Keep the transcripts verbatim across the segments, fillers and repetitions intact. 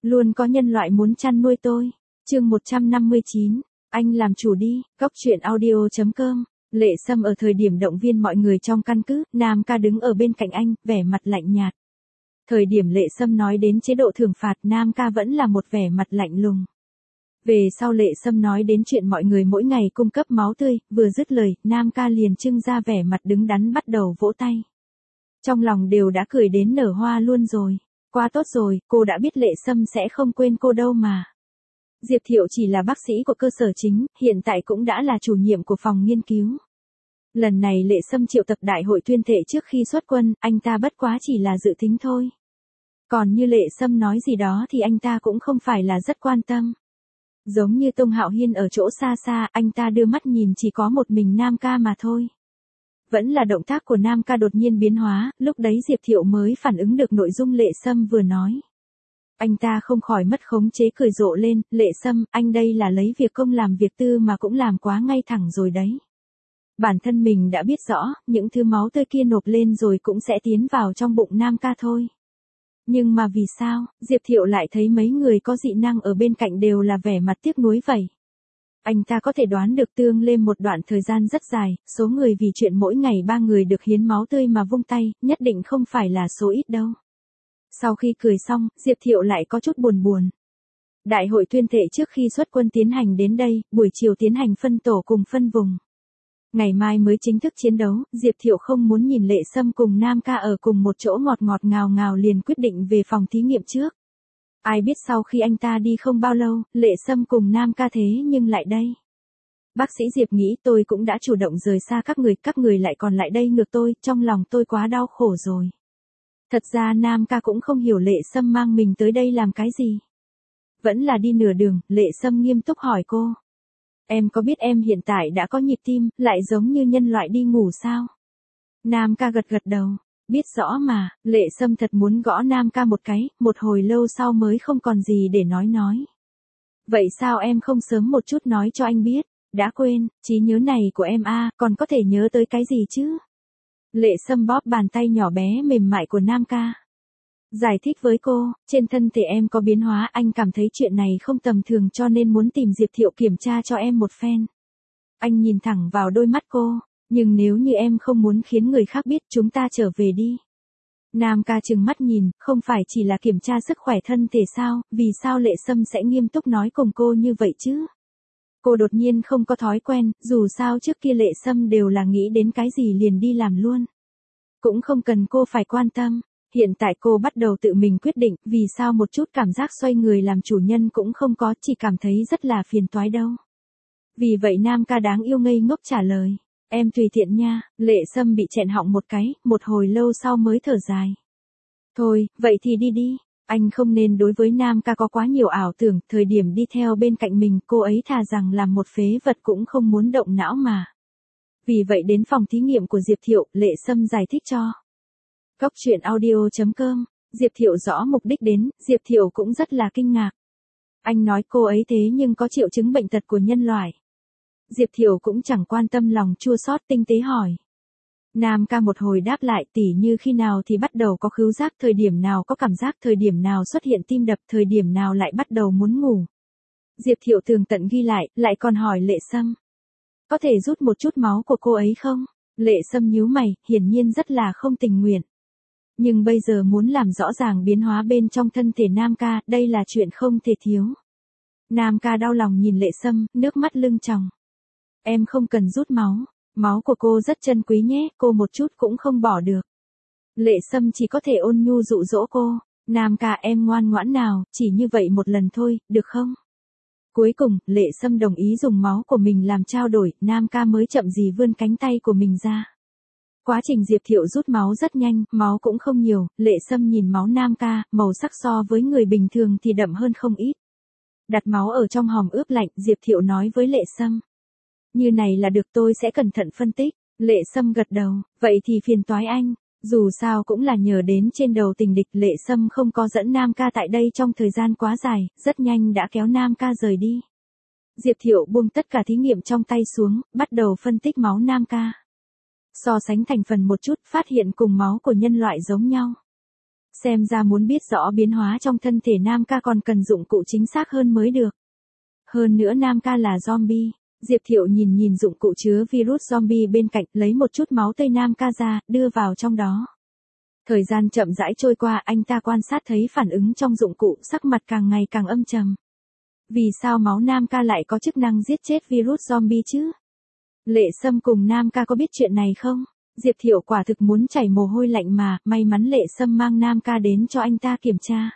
Luôn có nhân loại muốn chăn nuôi tôi. Chương một trăm năm mươi chín, anh làm chủ đi, góc truyện audio chấm com. Lệ Sâm ở thời điểm động viên mọi người trong căn cứ, Nam Ca đứng ở bên cạnh anh, vẻ mặt lạnh nhạt. Thời điểm Lệ Sâm nói đến chế độ thưởng phạt, Nam Ca vẫn là một vẻ mặt lạnh lùng. Về sau Lệ Sâm nói đến chuyện mọi người mỗi ngày cung cấp máu tươi, vừa dứt lời, Nam Ca liền trưng ra vẻ mặt đứng đắn bắt đầu vỗ tay. Trong lòng đều đã cười đến nở hoa luôn rồi. Quá tốt rồi, cô đã biết Lệ Sâm sẽ không quên cô đâu mà. Diệp Thiệu chỉ là bác sĩ của cơ sở chính, hiện tại cũng đã là chủ nhiệm của phòng nghiên cứu. Lần này Lệ Sâm triệu tập đại hội tuyên thệ trước khi xuất quân, anh ta bất quá chỉ là dự tính thôi. Còn như Lệ Sâm nói gì đó thì anh ta cũng không phải là rất quan tâm. Giống như Tông Hạo Hiên ở chỗ xa xa, anh ta đưa mắt nhìn chỉ có một mình Nam Ca mà thôi. Vẫn là động tác của Nam Ca đột nhiên biến hóa, lúc đấy Diệp Thiệu mới phản ứng được nội dung Lệ Sâm vừa nói. Anh ta không khỏi mất khống chế cười rộ lên, Lệ Sâm, anh đây là lấy việc công làm việc tư mà cũng làm quá ngay thẳng rồi đấy. Bản thân mình đã biết rõ, những thứ máu tươi kia nộp lên rồi cũng sẽ tiến vào trong bụng Nam Ca thôi. Nhưng mà vì sao, Diệp Thiệu lại thấy mấy người có dị năng ở bên cạnh đều là vẻ mặt tiếc nuối vậy. Anh ta có thể đoán được tương lên một đoạn thời gian rất dài, số người vì chuyện mỗi ngày ba người được hiến máu tươi mà vung tay, nhất định không phải là số ít đâu. Sau khi cười xong, Diệp Thiệu lại có chút buồn buồn. Đại hội tuyên thệ trước khi xuất quân tiến hành đến đây, buổi chiều tiến hành phân tổ cùng phân vùng. Ngày mai mới chính thức chiến đấu, Diệp Thiệu không muốn nhìn Lệ Sâm cùng Nam Ca ở cùng một chỗ ngọt ngọt ngào ngào liền quyết định về phòng thí nghiệm trước. Ai biết sau khi anh ta đi không bao lâu, Lệ Sâm cùng Nam Ca thế nhưng lại đây. Bác sĩ Diệp nghĩ tôi cũng đã chủ động rời xa các người, các người lại còn lại đây ngược tôi, trong lòng tôi quá đau khổ rồi. Thật ra Nam Ca cũng không hiểu Lệ Sâm mang mình tới đây làm cái gì. Vẫn là đi nửa đường, Lệ Sâm nghiêm túc hỏi cô. Em có biết em hiện tại đã có nhịp tim, lại giống như nhân loại đi ngủ sao? Nam Ca gật gật đầu. Biết rõ mà, Lệ Sâm thật muốn gõ Nam Ca một cái, một hồi lâu sau mới không còn gì để nói nói. Vậy sao em không sớm một chút nói cho anh biết? Đã quên, trí nhớ này của em a, à, còn có thể nhớ tới cái gì chứ? Lệ Sâm bóp bàn tay nhỏ bé mềm mại của Nam Ca. Giải thích với cô, trên thân thể em có biến hóa, anh cảm thấy chuyện này không tầm thường cho nên muốn tìm Diệp Thiệu kiểm tra cho em một phen. Anh nhìn thẳng vào đôi mắt cô, nhưng nếu như em không muốn khiến người khác biết, chúng ta trở về đi. Nam Ca trừng mắt nhìn, không phải chỉ là kiểm tra sức khỏe thân thể sao, vì sao Lệ Sâm sẽ nghiêm túc nói cùng cô như vậy chứ? Cô đột nhiên không có thói quen, dù sao trước kia Lệ Sâm đều là nghĩ đến cái gì liền đi làm luôn. Cũng không cần cô phải quan tâm. Hiện tại cô bắt đầu tự mình quyết định, vì sao một chút cảm giác xoay người làm chủ nhân cũng không có, chỉ cảm thấy rất là phiền toái đâu. Vì vậy Nam Ca đáng yêu ngây ngốc trả lời. Em tùy tiện nha, Lệ Sâm bị chẹn họng một cái, một hồi lâu sau mới thở dài. Thôi, vậy thì đi đi, anh không nên đối với Nam Ca có quá nhiều ảo tưởng, thời điểm đi theo bên cạnh mình cô ấy thà rằng làm một phế vật cũng không muốn động não mà. Vì vậy đến phòng thí nghiệm của Diệp Thiệu, Lệ Sâm giải thích cho. Góc truyện audio chấm com, Diệp Thiệu rõ mục đích đến, Diệp Thiệu cũng rất là kinh ngạc. Anh nói cô ấy thế nhưng có triệu chứng bệnh tật của nhân loại. Diệp Thiệu cũng chẳng quan tâm lòng chua xót tinh tế hỏi. Nam Ca một hồi đáp lại tỉ như khi nào thì bắt đầu có khứu giác, thời điểm nào có cảm giác, thời điểm nào xuất hiện tim đập, thời điểm nào lại bắt đầu muốn ngủ. Diệp Thiệu tường tận ghi lại, lại còn hỏi Lệ Sâm. Có thể rút một chút máu của cô ấy không? Lệ Sâm nhíu mày, hiển nhiên rất là không tình nguyện. Nhưng bây giờ muốn làm rõ ràng biến hóa bên trong thân thể Nam Ca, đây là chuyện không thể thiếu. Nam Ca đau lòng nhìn Lệ Sâm, nước mắt lưng tròng. Em không cần rút máu, máu của cô rất chân quý nhé, cô một chút cũng không bỏ được. Lệ Sâm chỉ có thể ôn nhu dụ dỗ cô, Nam Ca em ngoan ngoãn nào, chỉ như vậy một lần thôi, được không? Cuối cùng, Lệ Sâm đồng ý dùng máu của mình làm trao đổi, Nam Ca mới chậm gì vươn cánh tay của mình ra. Quá trình Diệp Thiệu rút máu rất nhanh, máu cũng không nhiều, Lệ Sâm nhìn máu Nam Ca, màu sắc so với người bình thường thì đậm hơn không ít. Đặt máu ở trong hòm ướp lạnh, Diệp Thiệu nói với Lệ Sâm. Như này là được, tôi sẽ cẩn thận phân tích. Lệ Sâm gật đầu, vậy thì phiền toái anh. Dù sao cũng là nhờ đến trên đầu tình địch, Lệ Sâm không có dẫn Nam Ca tại đây trong thời gian quá dài, rất nhanh đã kéo Nam Ca rời đi. Diệp Thiệu buông tất cả thí nghiệm trong tay xuống, bắt đầu phân tích máu Nam Ca. So sánh thành phần một chút, phát hiện cùng máu của nhân loại giống nhau. Xem ra muốn biết rõ biến hóa trong thân thể Nam ca còn cần dụng cụ chính xác hơn mới được. Hơn nữa Nam ca là zombie. Diệp Thiệu nhìn nhìn dụng cụ chứa virus zombie bên cạnh, lấy một chút máu tươi Nam ca ra, đưa vào trong đó. Thời gian chậm rãi trôi qua, anh ta quan sát thấy phản ứng trong dụng cụ, sắc mặt càng ngày càng âm trầm. Vì sao máu Nam ca lại có chức năng giết chết virus zombie chứ? Lệ Sâm cùng Nam ca có biết chuyện này không? Diệp Thiệu quả thực muốn chảy mồ hôi lạnh mà, may mắn Lệ Sâm mang Nam ca đến cho anh ta kiểm tra.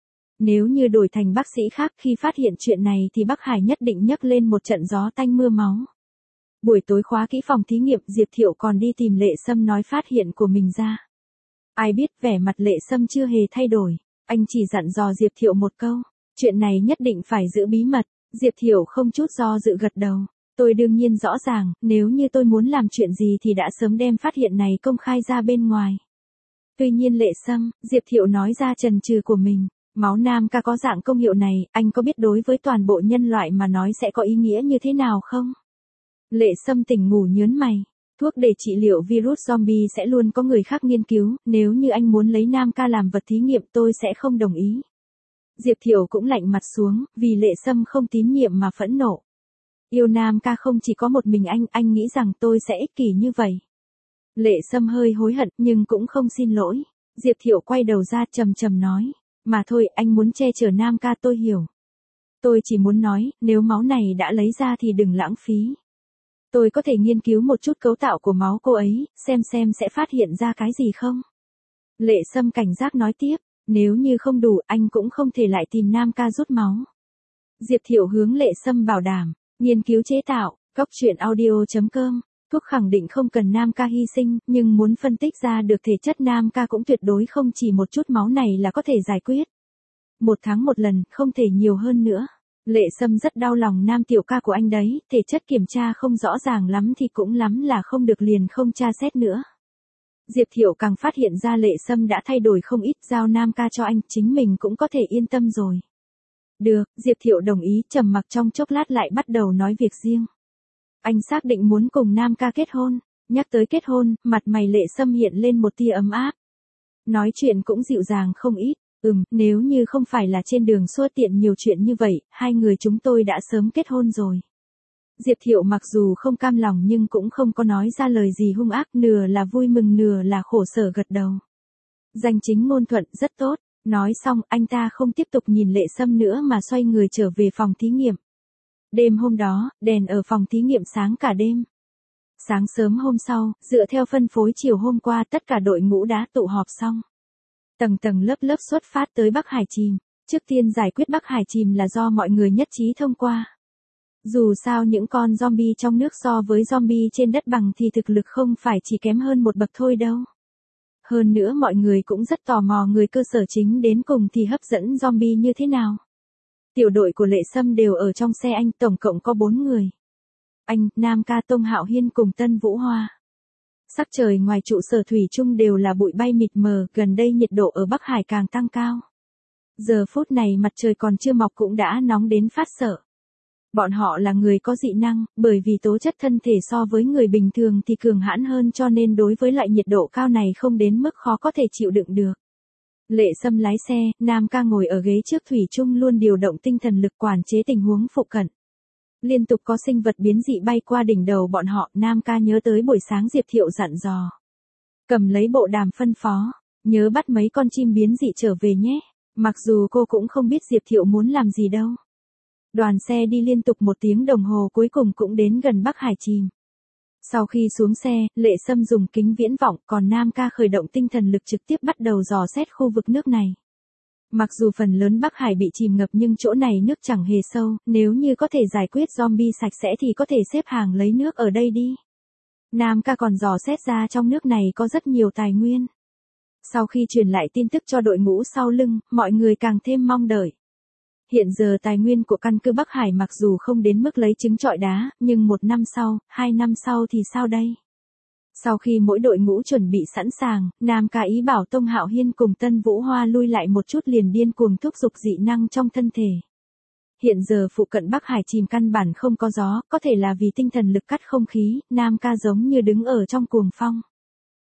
Nếu như đổi thành bác sĩ khác khi phát hiện chuyện này thì Bắc Hải nhất định nhấc lên một trận gió tanh mưa máu. Buổi tối khóa kỹ phòng thí nghiệm, Diệp Thiệu còn đi tìm Lệ Sâm nói phát hiện của mình ra. Ai biết vẻ mặt Lệ Sâm chưa hề thay đổi, anh chỉ dặn dò Diệp Thiệu một câu, chuyện này nhất định phải giữ bí mật. Diệp Thiệu không chút do dự gật đầu. Tôi đương nhiên rõ ràng, nếu như tôi muốn làm chuyện gì thì đã sớm đem phát hiện này công khai ra bên ngoài. Tuy nhiên Lệ Sâm, Diệp Thiệu nói ra chần chừ của mình. Máu Nam ca có dạng công hiệu này, anh có biết đối với toàn bộ nhân loại mà nói sẽ có ý nghĩa như thế nào không? Lệ Sâm tỉnh ngủ nhớn mày. Thuốc để trị liệu virus zombie sẽ luôn có người khác nghiên cứu, nếu như anh muốn lấy Nam ca làm vật thí nghiệm tôi sẽ không đồng ý. Diệp Thiệu cũng lạnh mặt xuống, vì Lệ Sâm không tín nhiệm mà phẫn nộ. Yêu Nam ca không chỉ có một mình anh, anh nghĩ rằng tôi sẽ ích kỷ như vậy. Lệ Sâm hơi hối hận nhưng cũng không xin lỗi. Diệp Thiệu quay đầu ra trầm trầm nói. Mà thôi, anh muốn che chở Nam ca tôi hiểu. Tôi chỉ muốn nói, nếu máu này đã lấy ra thì đừng lãng phí. Tôi có thể nghiên cứu một chút cấu tạo của máu cô ấy, xem xem sẽ phát hiện ra cái gì không. Lệ Sâm cảnh giác nói tiếp, nếu như không đủ anh cũng không thể lại tìm Nam ca rút máu. Diệp Thiệu hướng Lệ Sâm bảo đảm, nghiên cứu chế tạo, góc truyện audio chấm com. Thuốc khẳng định không cần Nam ca hy sinh, nhưng muốn phân tích ra được thể chất Nam ca cũng tuyệt đối không chỉ một chút máu này là có thể giải quyết. Một tháng một lần, không thể nhiều hơn nữa. Lệ Sâm rất đau lòng Nam tiểu ca của anh đấy, thể chất kiểm tra không rõ ràng lắm thì cũng lắm là không được liền không tra xét nữa. Diệp Thiệu càng phát hiện ra Lệ Sâm đã thay đổi không ít, giao Nam ca cho anh, chính mình cũng có thể yên tâm rồi. Được, Diệp Thiệu đồng ý, trầm mặc trong chốc lát lại bắt đầu nói việc riêng. Anh xác định muốn cùng Nam ca kết hôn, nhắc tới kết hôn, mặt mày Lệ Sâm hiện lên một tia ấm áp. Nói chuyện cũng dịu dàng không ít, ừm, nếu như không phải là trên đường xua tiện nhiều chuyện như vậy, hai người chúng tôi đã sớm kết hôn rồi. Diệp Thiệu mặc dù không cam lòng nhưng cũng không có nói ra lời gì hung ác, nửa là vui mừng nửa là khổ sở gật đầu. Danh chính ngôn thuận rất tốt, nói xong anh ta không tiếp tục nhìn Lệ Sâm nữa mà xoay người trở về phòng thí nghiệm. Đêm hôm đó, đèn ở phòng thí nghiệm sáng cả đêm. Sáng sớm hôm sau, dựa theo phân phối chiều hôm qua tất cả đội ngũ đã tụ họp xong. Tầng tầng lớp lớp xuất phát tới Bắc Hải Chìm. Trước tiên giải quyết Bắc Hải Chìm là do mọi người nhất trí thông qua. Dù sao những con zombie trong nước so với zombie trên đất bằng thì thực lực không phải chỉ kém hơn một bậc thôi đâu. Hơn nữa mọi người cũng rất tò mò người cơ sở chính đến cùng thì hấp dẫn zombie như thế nào. Tiểu đội của Lệ Sâm đều ở trong xe anh, tổng cộng có bốn người. Anh, Nam ca, Tông Hạo Hiên cùng Tân Vũ Hoa. Sắc trời ngoài trụ sở thủy chung đều là bụi bay mịt mờ, gần đây nhiệt độ ở Bắc Hải càng tăng cao. Giờ phút này mặt trời còn chưa mọc cũng đã nóng đến phát sợ. Bọn họ là người có dị năng, bởi vì tố chất thân thể so với người bình thường thì cường hãn hơn cho nên đối với loại nhiệt độ cao này không đến mức khó có thể chịu đựng được. Lệ Sâm lái xe, Nam ca ngồi ở ghế trước thủy chung luôn điều động tinh thần lực quản chế tình huống phụ cận. Liên tục có sinh vật biến dị bay qua đỉnh đầu bọn họ, Nam ca nhớ tới buổi sáng Diệp Thiệu dặn dò. Cầm lấy bộ đàm phân phó, nhớ bắt mấy con chim biến dị trở về nhé, mặc dù cô cũng không biết Diệp Thiệu muốn làm gì đâu. Đoàn xe đi liên tục một tiếng đồng hồ cuối cùng cũng đến gần Bắc Hải Chìm. Sau khi xuống xe, Lệ Sâm dùng kính viễn vọng, còn Nam ca khởi động tinh thần lực trực tiếp bắt đầu dò xét khu vực nước này. Mặc dù phần lớn Bắc Hải bị chìm ngập nhưng chỗ này nước chẳng hề sâu, nếu như có thể giải quyết zombie sạch sẽ thì có thể xếp hàng lấy nước ở đây đi. Nam ca còn dò xét ra trong nước này có rất nhiều tài nguyên. Sau khi truyền lại tin tức cho đội ngũ sau lưng, mọi người càng thêm mong đợi. Hiện giờ tài nguyên của căn cứ Bắc Hải mặc dù không đến mức lấy trứng trọi đá, nhưng một năm sau, hai năm sau thì sao đây? Sau khi mỗi đội ngũ chuẩn bị sẵn sàng, Nam ca ý bảo Tông Hạo Hiên cùng Tân Vũ Hoa lui lại một chút liền điên cuồng thúc giục dị năng trong thân thể. Hiện giờ phụ cận Bắc Hải Chìm căn bản không có gió, có thể là vì tinh thần lực cắt không khí, Nam ca giống như đứng ở trong cuồng phong.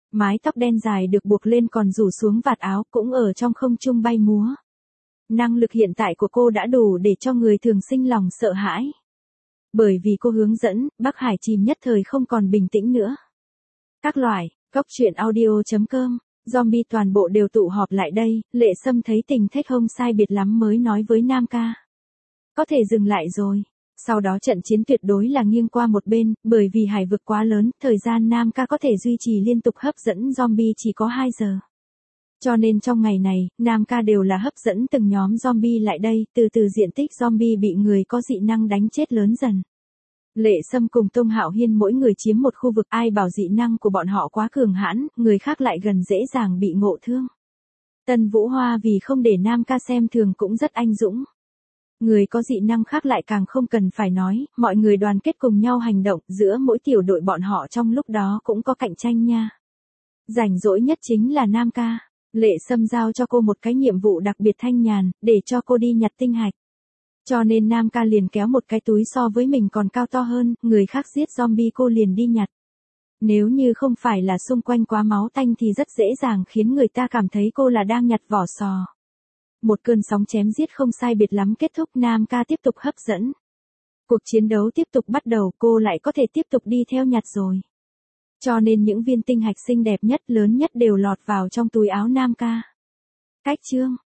Mái tóc đen dài được buộc lên còn rủ xuống vạt áo cũng ở trong không trung bay múa. Năng lực hiện tại của cô đã đủ để cho người thường sinh lòng sợ hãi. Bởi vì cô hướng dẫn, Bắc Hải chìm nhất thời không còn bình tĩnh nữa. Các loại, góc truyện audio chấm com, zombie toàn bộ đều tụ họp lại đây, Lệ Sâm thấy tình thế không sai biệt lắm mới nói với Nam Ca. Có thể dừng lại rồi. Sau đó trận chiến tuyệt đối là nghiêng qua một bên, bởi vì hải vực quá lớn, thời gian Nam Ca có thể duy trì liên tục hấp dẫn zombie chỉ có hai giờ. Cho nên trong ngày này, Nam Ca đều là hấp dẫn từng nhóm zombie lại đây, từ từ diện tích zombie bị người có dị năng đánh chết lớn dần. Lệ Sâm cùng Tông Hạo Hiên mỗi người chiếm một khu vực, ai bảo dị năng của bọn họ quá cường hãn, người khác lại gần dễ dàng bị ngộ thương. Tân Vũ Hoa vì không để Nam Ca xem thường cũng rất anh dũng. Người có dị năng khác lại càng không cần phải nói, mọi người đoàn kết cùng nhau hành động, giữa mỗi tiểu đội bọn họ trong lúc đó cũng có cạnh tranh nha. Rảnh rỗi nhất chính là Nam Ca. Lệ Sâm giao cho cô một cái nhiệm vụ đặc biệt thanh nhàn, để cho cô đi nhặt tinh hạch. Cho nên Nam Ca liền kéo một cái túi so với mình còn cao to hơn, người khác giết zombie cô liền đi nhặt. Nếu như không phải là xung quanh quá máu tanh thì rất dễ dàng khiến người ta cảm thấy cô là đang nhặt vỏ sò. Một cơn sóng chém giết không sai biệt lắm kết thúc, Nam Ca tiếp tục hấp dẫn. Cuộc chiến đấu tiếp tục bắt đầu, cô lại có thể tiếp tục đi theo nhặt rồi. Cho nên những viên tinh hạch xinh đẹp nhất, lớn nhất đều lọt vào trong túi áo Nam Ca. Cách chương